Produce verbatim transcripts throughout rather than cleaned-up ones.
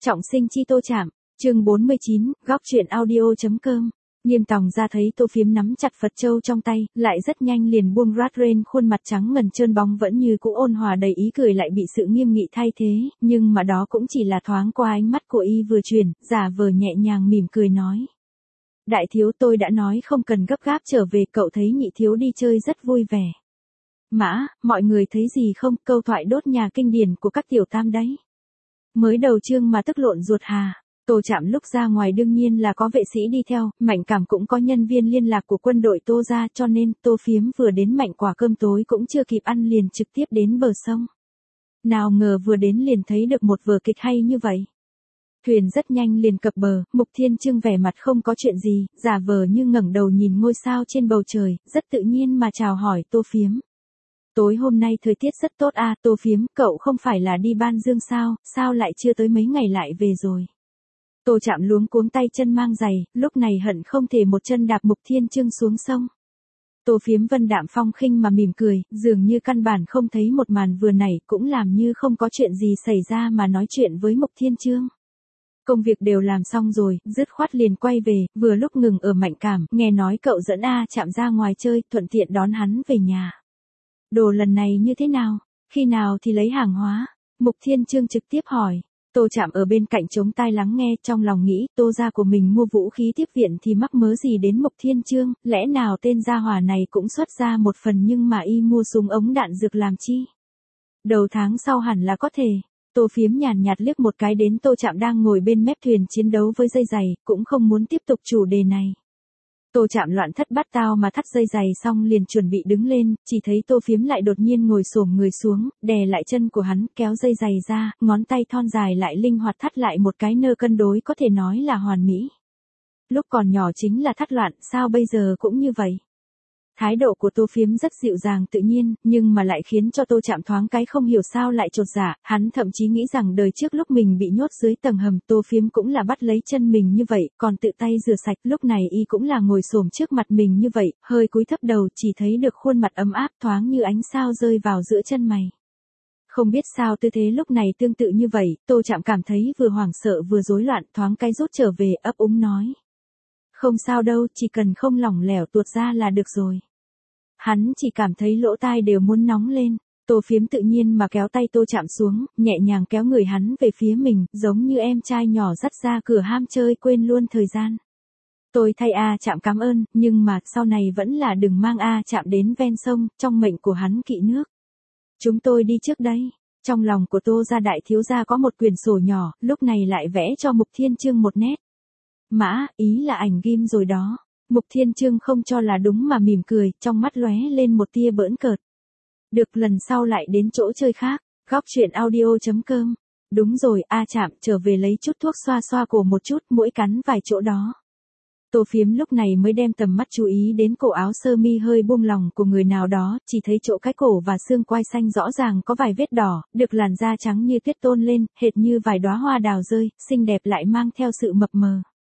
Trọng sinh chi Tô Trạm, chương bốn mươi chín, góc chuyện audio.com. Nghiêm Tòng ra thấy Tô Phiếm nắm chặt Phật châu trong tay, lại rất nhanh liền buông rát rên, khuôn mặt trắng ngần trơn bóng vẫn như cũ ôn hòa đầy ý cười lại bị sự nghiêm nghị thay thế, nhưng mà đó cũng chỉ là thoáng qua ánh mắt của y vừa chuyển, giả vờ nhẹ nhàng mỉm cười nói. Đại thiếu, tôi đã nói không cần gấp gáp trở về, cậu thấy nhị thiếu đi chơi rất vui vẻ. Mã, mọi người thấy gì không, câu thoại đốt nhà kinh điển của các tiểu tam đấy. Mới đầu chương mà tức lộn ruột hà. Tô Trạm lúc ra ngoài đương nhiên là có vệ sĩ đi theo, Mạnh Cảm cũng có nhân viên liên lạc của quân đội Tô ra, cho nên Tô Phiếm vừa đến Mạnh quả cơm tối cũng chưa kịp ăn liền trực tiếp đến bờ sông. Nào ngờ vừa đến liền thấy được một vở kịch hay như vậy. Thuyền rất nhanh liền cập bờ, Mục Thiên Trương vẻ mặt không có chuyện gì, giả vờ như ngẩng đầu nhìn ngôi sao trên bầu trời, rất tự nhiên mà chào hỏi Tô Phiếm. Tối hôm nay thời tiết rất tốt à, Tô Phiếm, cậu không phải là đi Ban Dương sao, sao lại chưa tới mấy ngày lại về rồi. Tô Trạm luống cuống tay chân mang giày, lúc này hận không thể một chân đạp Mục Thiên Trương xuống sông. Tô Phiếm vân đạm phong khinh mà mỉm cười, dường như căn bản không thấy một màn vừa nãy, cũng làm như không có chuyện gì xảy ra mà nói chuyện với Mục Thiên Trương. Công việc đều làm xong rồi, dứt khoát liền quay về, vừa lúc ngừng ở Mạnh Cảm, nghe nói cậu dẫn A Trạm ra ngoài chơi, thuận tiện đón hắn về nhà. Đồ lần này như thế nào? Khi nào thì lấy hàng hóa? Mục Thiên Trương trực tiếp hỏi. Tô Trạm ở bên cạnh chống tai lắng nghe, trong lòng nghĩ, Tô gia của mình mua vũ khí tiếp viện thì mắc mớ gì đến Mục Thiên Trương, lẽ nào tên gia hỏa này cũng xuất ra một phần nhưng mà y mua súng ống đạn dược làm chi? Đầu tháng sau hẳn là có thể. Tô Phiếm nhàn nhạt liếc một cái đến Tô Trạm đang ngồi bên mép thuyền chiến đấu với dây giày, cũng không muốn tiếp tục chủ đề này. Tô Trạm loạn thất bát tao mà thắt dây giày xong liền chuẩn bị đứng lên, chỉ thấy Tô Phiếm lại đột nhiên ngồi xổm người xuống, đè lại chân của hắn, kéo dây giày ra, ngón tay thon dài lại linh hoạt thắt lại một cái nơ cân đối có thể nói là hoàn mỹ. Lúc còn nhỏ chính là thắt loạn, sao bây giờ cũng như vậy? Thái độ của Tô Phiếm rất dịu dàng tự nhiên, nhưng mà lại khiến cho Tô Trạm thoáng cái không hiểu sao lại chột dạ, hắn thậm chí nghĩ rằng đời trước lúc mình bị nhốt dưới tầng hầm, Tô Phiếm cũng là bắt lấy chân mình như vậy, còn tự tay rửa sạch, lúc này y cũng là ngồi xổm trước mặt mình như vậy, hơi cúi thấp đầu, chỉ thấy được khuôn mặt ấm áp thoáng như ánh sao rơi vào giữa chân mày. Không biết sao tư thế lúc này tương tự như vậy, Tô Trạm cảm thấy vừa hoảng sợ vừa rối loạn, thoáng cái rút trở về, ấp úng nói. Không sao đâu, chỉ cần không lỏng lẻo tuột ra là được rồi. Hắn chỉ cảm thấy lỗ tai đều muốn nóng lên, Tô Phiếm tự nhiên mà kéo tay Tô Trạm xuống, nhẹ nhàng kéo người hắn về phía mình, giống như em trai nhỏ dắt ra cửa ham chơi quên luôn thời gian. Tôi thay A Trạm cảm ơn, nhưng mà sau này vẫn là đừng mang A Trạm đến ven sông, trong mệnh của hắn kỵ nước. Chúng tôi đi trước đây. Trong lòng của Tô gia đại thiếu gia có một quyển sổ nhỏ, lúc này lại vẽ cho Mục Thiên Trương một nét. Mã, ý là ảnh ghim rồi đó. Mục Thiên Trương không cho là đúng mà mỉm cười, trong mắt lóe lên một tia bỡn cợt. Được, lần sau lại đến chỗ chơi khác. Góc chuyện audio.com. Đúng rồi, A Trạm, trở về lấy chút thuốc xoa xoa cổ một chút, mũi cắn vài chỗ đó. Tô Phiếm lúc này mới đem tầm mắt chú ý đến cổ áo sơ mi hơi buông lỏng của người nào đó, chỉ thấy chỗ cái cổ và xương quai xanh rõ ràng có vài vết đỏ, được làn da trắng như tuyết tôn lên, hệt như vài đóa hoa đào rơi, xinh đẹp lại mang theo sự mập mờ.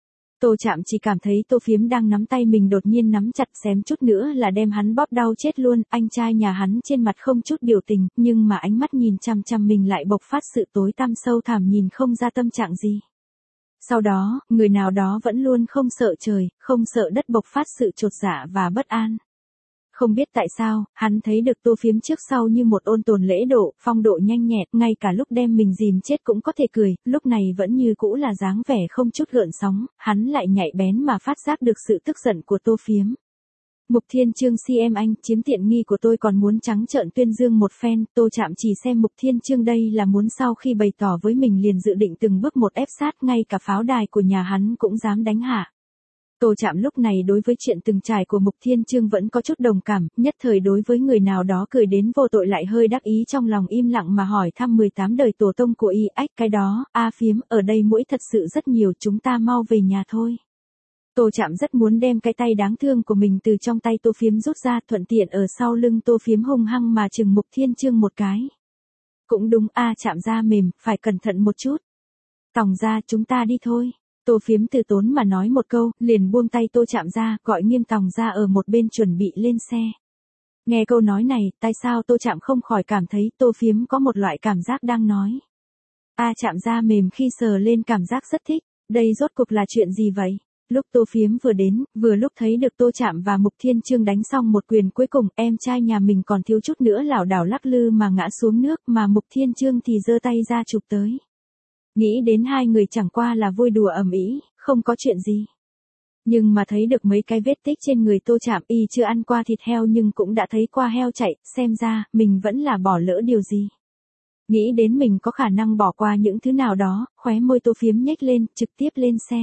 Tô Trạm chỉ cảm thấy Tô Phiếm đang nắm tay mình đột nhiên nắm chặt, xém chút nữa là đem hắn bóp đau chết luôn, anh trai nhà hắn trên mặt không chút biểu tình, nhưng mà ánh mắt nhìn chằm chằm mình lại bộc phát sự tối tăm sâu thẳm, nhìn không ra tâm trạng gì. Sau đó, người nào đó vẫn luôn không sợ trời, không sợ đất bộc phát sự chột dạ và bất an. Không biết tại sao, hắn thấy được Tô Phiếm trước sau như một ôn tồn lễ độ, phong độ nhanh nhẹn, ngay cả lúc đem mình dìm chết cũng có thể cười, lúc này vẫn như cũ là dáng vẻ không chút gợn sóng, hắn lại nhạy bén mà phát giác được sự tức giận của Tô Phiếm. Mục Thiên Trương si em anh, chiếm tiện nghi của tôi còn muốn trắng trợn tuyên dương một phen, Tô Trạm chỉ xem Mục Thiên Trương đây là muốn sau khi bày tỏ với mình liền dự định từng bước một ép sát, ngay cả pháo đài của nhà hắn cũng dám đánh hạ. Tô Trạm lúc này đối với chuyện từng trải của Mục Thiên Trương vẫn có chút đồng cảm, nhất thời đối với người nào đó cười đến vô tội lại hơi đắc ý, trong lòng im lặng mà hỏi thăm mười tám đời tổ tông của y. Ách, cái đó, A Phiếm, ở đây muỗi thật sự rất nhiều, chúng ta mau về nhà thôi. Tô Trạm rất muốn đem cái tay đáng thương của mình từ trong tay Tô Phiếm rút ra, thuận tiện ở sau lưng Tô Phiếm hung hăng mà chừng Mục Thiên Trương một cái. Cũng đúng, A Trạm da mềm, phải cẩn thận một chút. Tòng ra, chúng ta đi thôi. Tô Phiếm từ tốn mà nói một câu, liền buông tay Tô Trạm ra, gọi Nghiêm Tòng ra ở một bên chuẩn bị lên xe. Nghe câu nói này, tại sao Tô Trạm không khỏi cảm thấy Tô Phiếm có một loại cảm giác đang nói. A chạm da mềm khi sờ lên cảm giác rất thích, đây rốt cuộc là chuyện gì vậy? Lúc Tô Phiếm vừa đến, vừa lúc thấy được Tô Chạm và Mục Thiên Chương đánh xong một quyền cuối cùng, em trai nhà mình còn thiếu chút nữa lảo đảo lắc lư mà ngã xuống nước, mà Mục Thiên Chương thì giơ tay ra chụp tới. Nghĩ đến hai người chẳng qua là vui đùa ầm ĩ, không có chuyện gì. Nhưng mà thấy được mấy cái vết tích trên người Tô Chạm, y chưa ăn qua thịt heo nhưng cũng đã thấy qua heo chạy, xem ra, mình vẫn là bỏ lỡ điều gì. Nghĩ đến mình có khả năng bỏ qua những thứ nào đó, khóe môi Tô Phiếm nhếch lên, trực tiếp lên xe.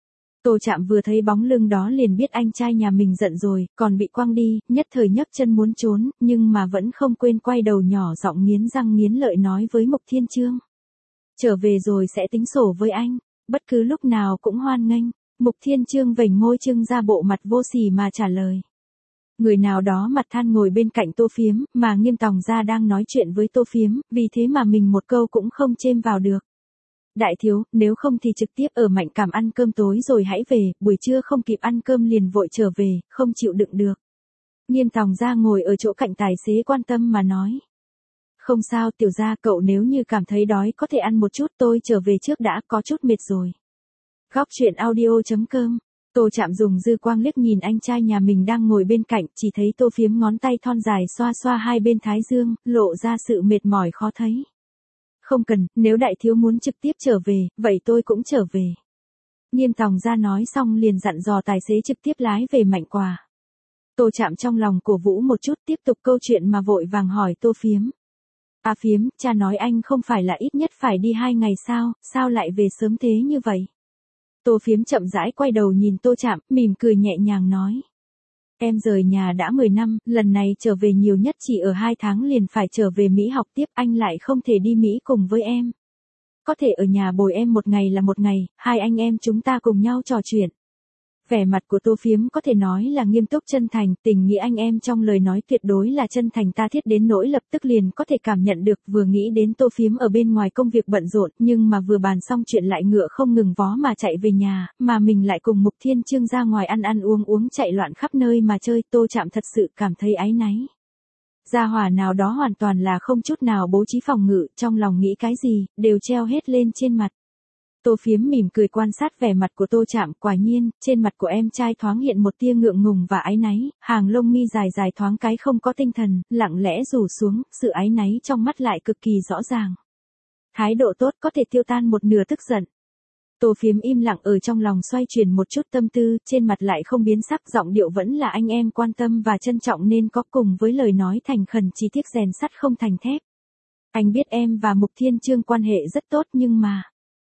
Tô Chạm vừa thấy bóng lưng đó liền biết anh trai nhà mình giận rồi, còn bị quăng đi, nhất thời nhấc chân muốn trốn, nhưng mà vẫn không quên quay đầu nhỏ giọng nghiến răng nghiến lợi nói với Mục Thiên Chương. Trở về rồi sẽ tính sổ với anh, bất cứ lúc nào cũng hoan nghênh. Mục Thiên Chương vểnh môi trưng ra bộ mặt vô sỉ mà trả lời. Người nào đó mặt than ngồi bên cạnh Tô Phiếm, mà Nghiêm Tòng ra đang nói chuyện với Tô Phiếm, vì thế mà mình một câu cũng không chêm vào được. Đại thiếu, nếu không thì trực tiếp ở Mạnh Cảm ăn cơm tối rồi hãy về, buổi trưa không kịp ăn cơm liền vội trở về, không chịu đựng được. Nghiêm Tòng ra ngồi ở chỗ cạnh tài xế quan tâm mà nói. Không sao tiểu gia, cậu nếu như cảm thấy đói có thể ăn một chút, tôi trở về trước đã, có chút mệt rồi. Góc truyện audio chấm com. Tô Chạm dùng dư quang liếc nhìn anh trai nhà mình đang ngồi bên cạnh, chỉ thấy Tô Phiếm ngón tay thon dài xoa xoa hai bên thái dương, lộ ra sự mệt mỏi khó thấy. Không cần, nếu đại thiếu muốn trực tiếp trở về, vậy tôi cũng trở về. Nghiêm Tòng ra nói xong liền dặn dò tài xế trực tiếp lái về Mạnh Quà. Tô Chạm trong lòng cổ vũ một chút, tiếp tục câu chuyện mà vội vàng hỏi Tô Phiếm. À Phiếm, cha nói anh không phải là ít nhất phải đi hai ngày sao, sao lại về sớm thế như vậy? Tô Phiếm chậm rãi quay đầu nhìn Tô Chạm, mỉm cười nhẹ nhàng nói. Em rời nhà đã mười năm, lần này trở về nhiều nhất chỉ ở hai tháng liền phải trở về Mỹ học tiếp, anh lại không thể đi Mỹ cùng với em. Có thể ở nhà bồi em một ngày là một ngày, hai anh em chúng ta cùng nhau trò chuyện. Vẻ mặt của Tô Phiếm có thể nói là nghiêm túc chân thành, tình nghĩa anh em trong lời nói tuyệt đối là chân thành tha thiết đến nỗi lập tức liền có thể cảm nhận được, vừa nghĩ đến Tô Phiếm ở bên ngoài công việc bận rộn, nhưng mà vừa bàn xong chuyện lại ngựa không ngừng vó mà chạy về nhà, mà mình lại cùng Mục Thiên Chương ra ngoài ăn ăn uống uống chạy loạn khắp nơi mà chơi, Tô Chạm thật sự cảm thấy áy náy. Gia hỏa nào đó hoàn toàn là không chút nào bố trí phòng ngự, trong lòng nghĩ cái gì, đều treo hết lên trên mặt. Tô Phiếm mỉm cười quan sát vẻ mặt của Tô Chạm, quả nhiên, trên mặt của em trai thoáng hiện một tia ngượng ngùng và áy náy, hàng lông mi dài dài thoáng cái không có tinh thần, lặng lẽ rủ xuống, sự áy náy trong mắt lại cực kỳ rõ ràng. Thái độ tốt có thể tiêu tan một nửa tức giận. Tô Phiếm im lặng ở trong lòng xoay chuyển một chút tâm tư, trên mặt lại không biến sắc, giọng điệu vẫn là anh em quan tâm và trân trọng nên có, cùng với lời nói thành khẩn chỉ tiếc rèn sắt không thành thép. Anh biết em và Mục Thiên Chương quan hệ rất tốt nhưng mà...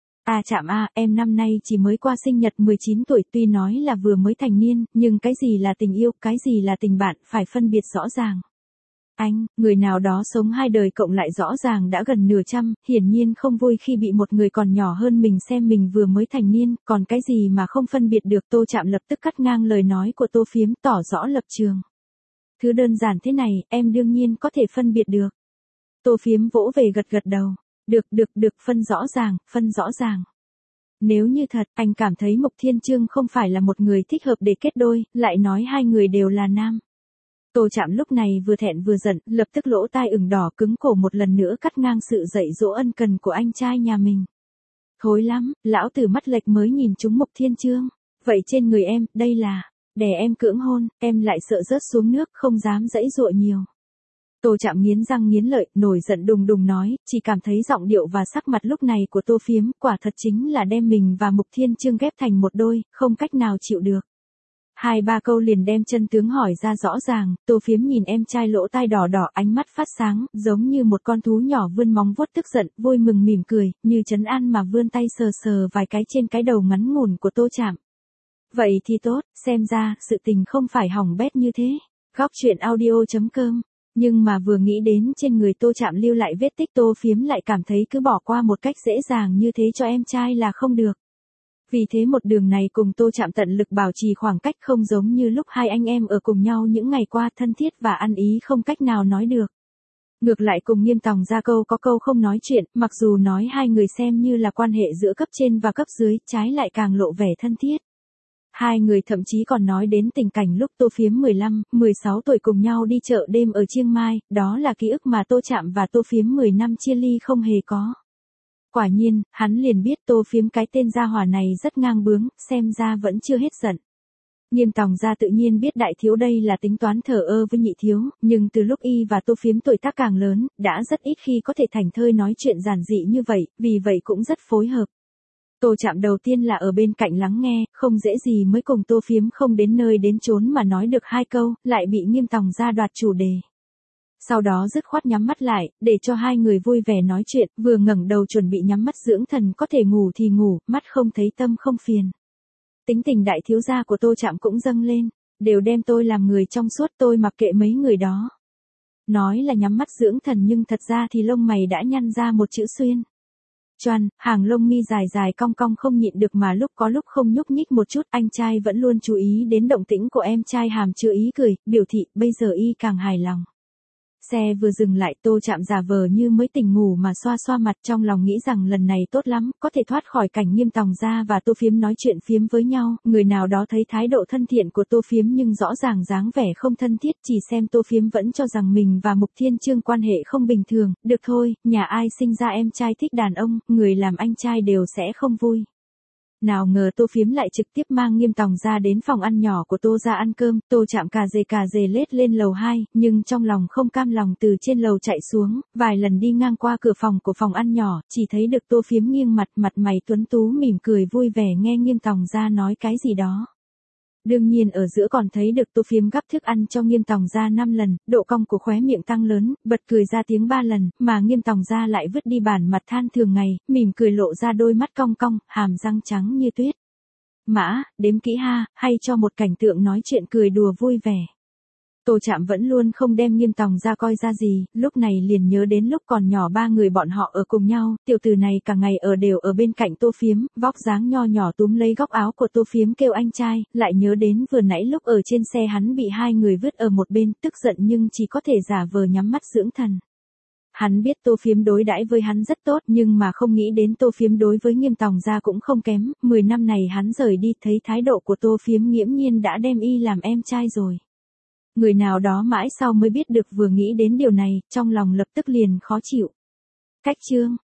À Chạm à, em năm nay chỉ mới qua sinh nhật mười chín tuổi, tuy nói là vừa mới thành niên, nhưng cái gì là tình yêu, cái gì là tình bạn, phải phân biệt rõ ràng. Anh, người nào đó sống hai đời cộng lại rõ ràng đã gần nửa trăm, hiển nhiên không vui khi bị một người còn nhỏ hơn mình xem mình vừa mới thành niên, còn cái gì mà không phân biệt được. Tô Chạm lập tức cắt ngang lời nói của Tô Phiếm, tỏ rõ lập trường. Thứ đơn giản thế này, em đương nhiên có thể phân biệt được. Tô Phiếm vỗ về gật gật đầu. Được, được, được, phân rõ ràng, phân rõ ràng. Nếu như thật, anh cảm thấy Mục Thiên Chương không phải là một người thích hợp để kết đôi, lại nói hai người đều là nam. Tô Chạm lúc này vừa thẹn vừa giận, lập tức lỗ tai ửng đỏ cứng cổ một lần nữa cắt ngang sự dạy dỗ ân cần của anh trai nhà mình. Thối lắm, lão tử mắt lệch mới nhìn trúng Mục Thiên Chương. Vậy trên người em, đây là, đè em cưỡng hôn, em lại sợ rớt xuống nước, không dám dãy dụa nhiều. Tô Chạm nghiến răng nghiến lợi, nổi giận đùng đùng nói, chỉ cảm thấy giọng điệu và sắc mặt lúc này của Tô Phiếm, quả thật chính là đem mình và Mục Thiên Chương ghép thành một đôi, không cách nào chịu được. Hai ba câu liền đem chân tướng hỏi ra rõ ràng, Tô Phiếm nhìn em trai lỗ tai đỏ đỏ, ánh mắt phát sáng, giống như một con thú nhỏ vươn móng vuốt tức giận, vui mừng mỉm cười, như trấn an mà vươn tay sờ sờ vài cái trên cái đầu ngắn ngủn của Tô Chạm. Vậy thì tốt, xem ra, sự tình không phải hỏng bét như thế. Góc truyện audio chấm com. Nhưng mà vừa nghĩ đến trên người Tô Chạm lưu lại vết tích, Tô Phiếm lại cảm thấy cứ bỏ qua một cách dễ dàng như thế cho em trai là không được. Vì thế một đường này cùng Tô Chạm tận lực bảo trì khoảng cách, không giống như lúc hai anh em ở cùng nhau những ngày qua, thân thiết và ăn ý không cách nào nói được. Ngược lại cùng Nghiêm Tòng ra câu có câu không nói chuyện, mặc dù nói hai người xem như là quan hệ giữa cấp trên và cấp dưới, trái lại càng lộ vẻ thân thiết. Hai người thậm chí còn nói đến tình cảnh lúc Tô Phiếm mười lăm, mười sáu tuổi cùng nhau đi chợ đêm ở Chiang Mai, đó là ký ức mà Tô Chạm và Tô Phiếm mười năm chia ly không hề có. Quả nhiên, hắn liền biết Tô Phiếm cái tên gia hỏa này rất ngang bướng, xem ra vẫn chưa hết giận. Nghiêm Tòng gia tự nhiên biết đại thiếu đây là tính toán thờ ơ với nhị thiếu, nhưng từ lúc y và Tô Phiếm tuổi tác càng lớn, đã rất ít khi có thể thành thơi nói chuyện giản dị như vậy, vì vậy cũng rất phối hợp. Tô Trạm đầu tiên là ở bên cạnh lắng nghe, không dễ gì mới cùng Tô Phiếm không đến nơi đến chốn mà nói được hai câu, lại bị Nghiêm Tòng gia đoạt chủ đề. Sau đó dứt khoát nhắm mắt lại, để cho hai người vui vẻ nói chuyện, vừa ngẩng đầu chuẩn bị nhắm mắt dưỡng thần, có thể ngủ thì ngủ, mắt không thấy tâm không phiền. Tính tình đại thiếu gia của Tô Trạm cũng dâng lên, đều đem tôi làm người trong suốt, tôi mặc kệ mấy người đó. Nói là nhắm mắt dưỡng thần nhưng thật ra thì lông mày đã nhăn ra một chữ xuyên. Choan, hàng lông mi dài dài cong cong không nhịn được mà lúc có lúc không nhúc nhích một chút, anh trai vẫn luôn chú ý đến động tĩnh của em trai, hàm chứa ý cười, biểu thị bây giờ y càng hài lòng. Xe vừa dừng lại, Tô Trạm giả vờ như mới tỉnh ngủ mà xoa xoa mặt, trong lòng nghĩ rằng lần này tốt lắm, có thể thoát khỏi cảnh Nghiêm Tòng gia và Tô Phiếm nói chuyện phiếm với nhau. Người nào đó thấy thái độ thân thiện của Tô Phiếm nhưng rõ ràng dáng vẻ không thân thiết, chỉ xem Tô Phiếm vẫn cho rằng mình và Mục Thiên Chương quan hệ không bình thường. Được thôi, nhà ai sinh ra em trai thích đàn ông, người làm anh trai đều sẽ không vui. Nào ngờ Tô Phiếm lại trực tiếp mang Nghiêm Tòng gia đến phòng ăn nhỏ của Tô gia ăn cơm. Tô Trạm cà dề cà dề lết lên lầu hai, nhưng trong lòng không cam lòng từ trên lầu chạy xuống, vài lần đi ngang qua cửa phòng của phòng ăn nhỏ, chỉ thấy được Tô Phiếm nghiêng mặt, mặt mày tuấn tú mỉm cười vui vẻ nghe Nghiêm Tòng gia nói cái gì đó. Đương nhiên ở giữa còn thấy được Tô Phiếm gắp thức ăn cho Nghiêm Tòng gia năm lần, độ cong của khóe miệng tăng lớn, bật cười ra tiếng ba lần, mà Nghiêm Tòng gia lại vứt đi bản mặt than thường ngày, mỉm cười lộ ra đôi mắt cong cong, hàm răng trắng như tuyết. Mã, đếm kỹ ha, hay cho một cảnh tượng nói chuyện cười đùa vui vẻ. Tô Trạm vẫn luôn không đem Nghiêm Tòng gia coi ra gì, lúc này liền nhớ đến lúc còn nhỏ ba người bọn họ ở cùng nhau, tiểu tử này cả ngày ở đều ở bên cạnh Tô Phiếm, vóc dáng nho nhỏ túm lấy góc áo của Tô Phiếm kêu anh trai, lại nhớ đến vừa nãy lúc ở trên xe hắn bị hai người vứt ở một bên, tức giận nhưng chỉ có thể giả vờ nhắm mắt dưỡng thần. Hắn biết Tô Phiếm đối đãi với hắn rất tốt nhưng mà không nghĩ đến Tô Phiếm đối với Nghiêm Tòng gia cũng không kém, mười năm này hắn rời đi thấy thái độ của Tô Phiếm nghiễm nhiên đã đem y làm em trai rồi. Người nào đó mãi sau mới biết được, vừa nghĩ đến điều này, trong lòng lập tức liền khó chịu. Cách chương